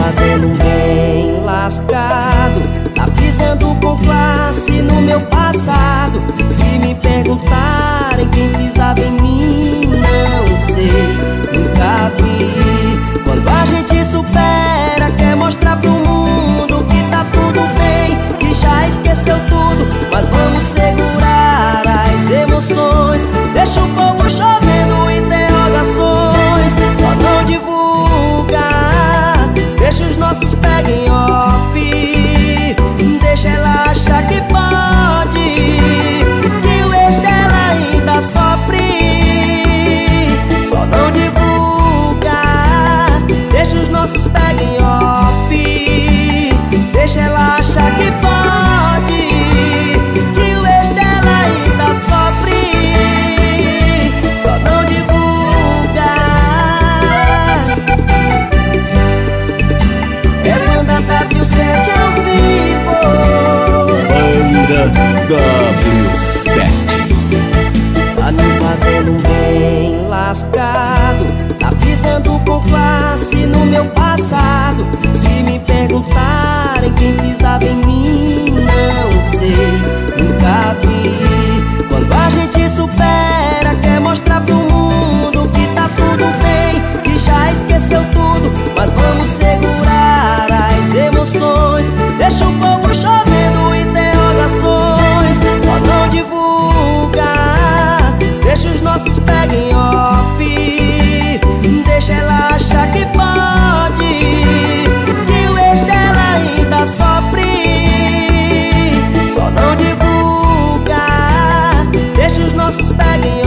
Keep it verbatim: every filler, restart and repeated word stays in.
fazendo um bem lascado, tá pisando com classe no meu passado. Se me perguntarem quem pisava em mim, não sei, nunca vi. Quando a gente supera, quer mostrar pro mundo que tá tudo bem, que já esqueceu tudo, mas vamos segurar as emoções. Deixa o povo chovendo interrogações, só não divulga, deixa os nossos peguem off, deixa ela achar que pode, que o ex dela ainda sofre. Só não divulga, deixa os nossos peguem off, deixa ela achar que pode, que o ex dela ainda sofre. Só não divulga. É Banda W sete ao vivo. Banda W sete. Tá me fazendo um bem lascado, tá pisando com classe no meu passado. Se me perguntarem quem pisava em mim, não sei, nunca vi. Quando a gente supera, quer mostrar pro mundo que tá tudo bem, que já esqueceu tudo, mas vamos segurar as emoções. Deixa o povo chovendo interrogações, só não divulga, deixa os nossos peguem off, deixa ela achar que pode, que o ex dela ainda sofre. Só não divulga, deixa os nossos peguem